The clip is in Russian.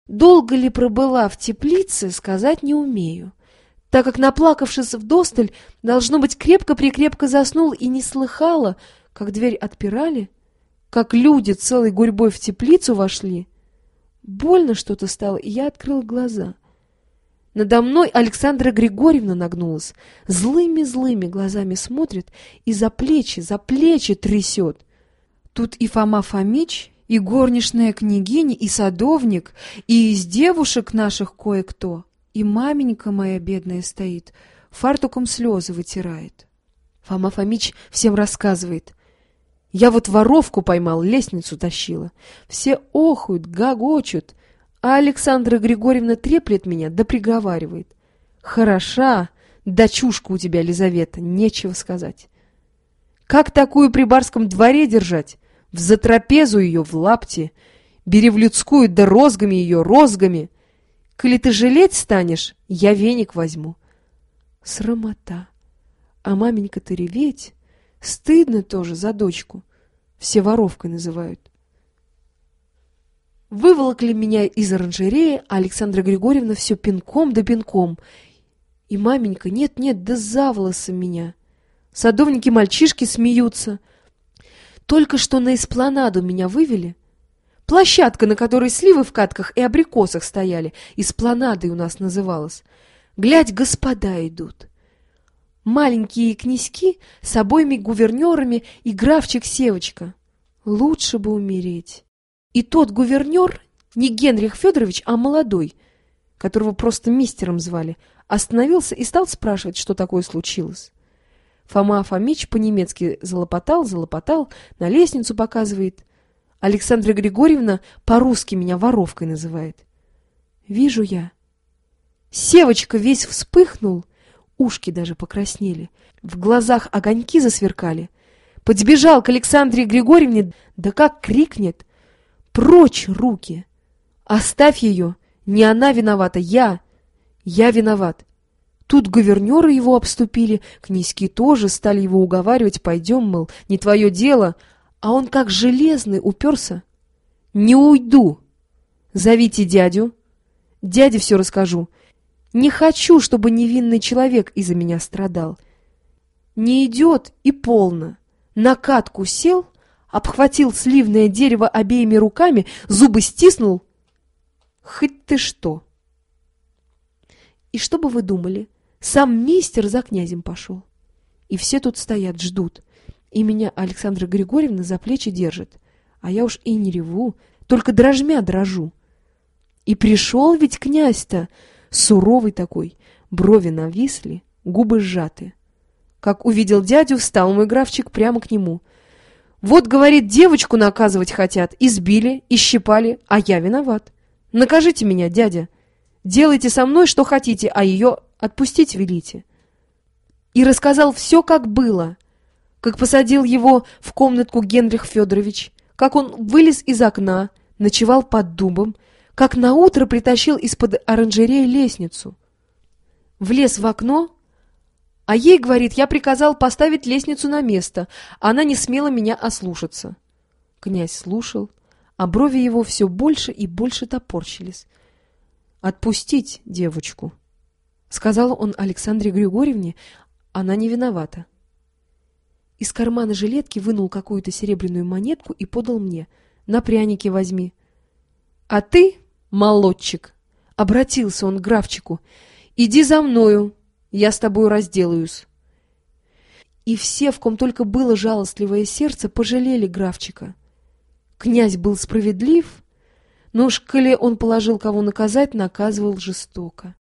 Долго ли пробыла в теплице, сказать не умею, так как, наплакавшись вдосталь, должно быть, крепко-прикрепко заснул и не слыхала, как дверь отпирали, как люди целой гурьбой в теплицу вошли. Больно что-то стало, и я открыла глаза. Надо мной Александра Григорьевна нагнулась, злыми-злыми глазами смотрит и за плечи трясет. Тут и Фома Фомич, и горничная княгиня, и садовник, и из девушек наших кое-кто, и маменька моя бедная стоит, фартуком слезы вытирает. Фома Фомич всем рассказывает. Я вот воровку поймал, лестницу тащила. Все охают, гогочут, а Александра Григорьевна треплет меня да приговаривает. Хороша, дочушка у тебя, Лизавета, нечего сказать. Как такую при барском дворе держать? В затрапезу ее, в лапти. Бери в людскую, да розгами ее, розгами. Коли ты жалеть станешь, я веник возьму. Срамота. А маменька-то реветь. Стыдно тоже за дочку. Все воровкой называют. Выволокли меня из оранжереи, а Александра Григорьевна все пинком да пинком. И маменька, нет-нет, да за волосы меня. Садовники-мальчишки смеются. Только что на эспланаду меня вывели. Площадка, на которой сливы в катках и абрикосах стояли, эспланадой у нас называлась. Глядь, господа идут. Маленькие князьки с обоими гувернерами и графчик Севочка. Лучше бы умереть. И тот гувернер, не Генрих Федорович, а молодой, которого просто мистером звали, остановился и стал спрашивать, что такое случилось. Фома Фомич по-немецки залопотал, на лестницу показывает. Александра Григорьевна по-русски меня воровкой называет. Вижу я. Севочка весь вспыхнул, ушки даже покраснели, в глазах огоньки засверкали. Подбежал к Александре Григорьевне, да как крикнет: «Прочь руки! Оставь ее! Не она виновата, я виноват!» Тут гувернеры его обступили, князьки тоже стали его уговаривать: «Пойдем, мол, не твое дело». А он как железный уперся. «Не уйду! Зовите дядю. Дяде все расскажу. Не хочу, чтобы невинный человек из-за меня страдал». Не идет и полно. На катку сел, обхватил сливное дерево обеими руками, зубы стиснул. Хоть ты что! И что бы вы думали? Сам мистер за князем пошел. И все тут стоят, ждут. И меня Александра Григорьевна за плечи держит. А я уж и не реву, только дрожмя дрожу. И пришел ведь князь-то, суровый такой, брови нависли, губы сжаты. Как увидел дядю, встал мой графчик прямо к нему. «Вот, — говорит, — девочку наказывать хотят, избили, исщипали, а я виноват. Накажите меня, дядя. Делайте со мной, что хотите, а ее отпустить велите». И рассказал все, как было. Как посадил его в комнатку Генрих Федорович, как он вылез из окна, ночевал под дубом, как наутро притащил из-под оранжереи лестницу. Влез в окно, а ей, говорит, я приказал поставить лестницу на место, она не смела меня ослушаться. Князь слушал, а брови его все больше и больше топорщились. «Отпустить девочку», — сказал он Александре Григорьевне, — «она не виновата». Из кармана жилетки вынул какую-то серебряную монетку и подал мне. «На пряники возьми». «А ты, молодчик», — обратился он к графчику, — «иди за мною, я с тобой разделаюсь». И все, в ком только было жалостливое сердце, пожалели графчика. Князь был справедлив, но уж коли он положил кого наказать, наказывал жестоко.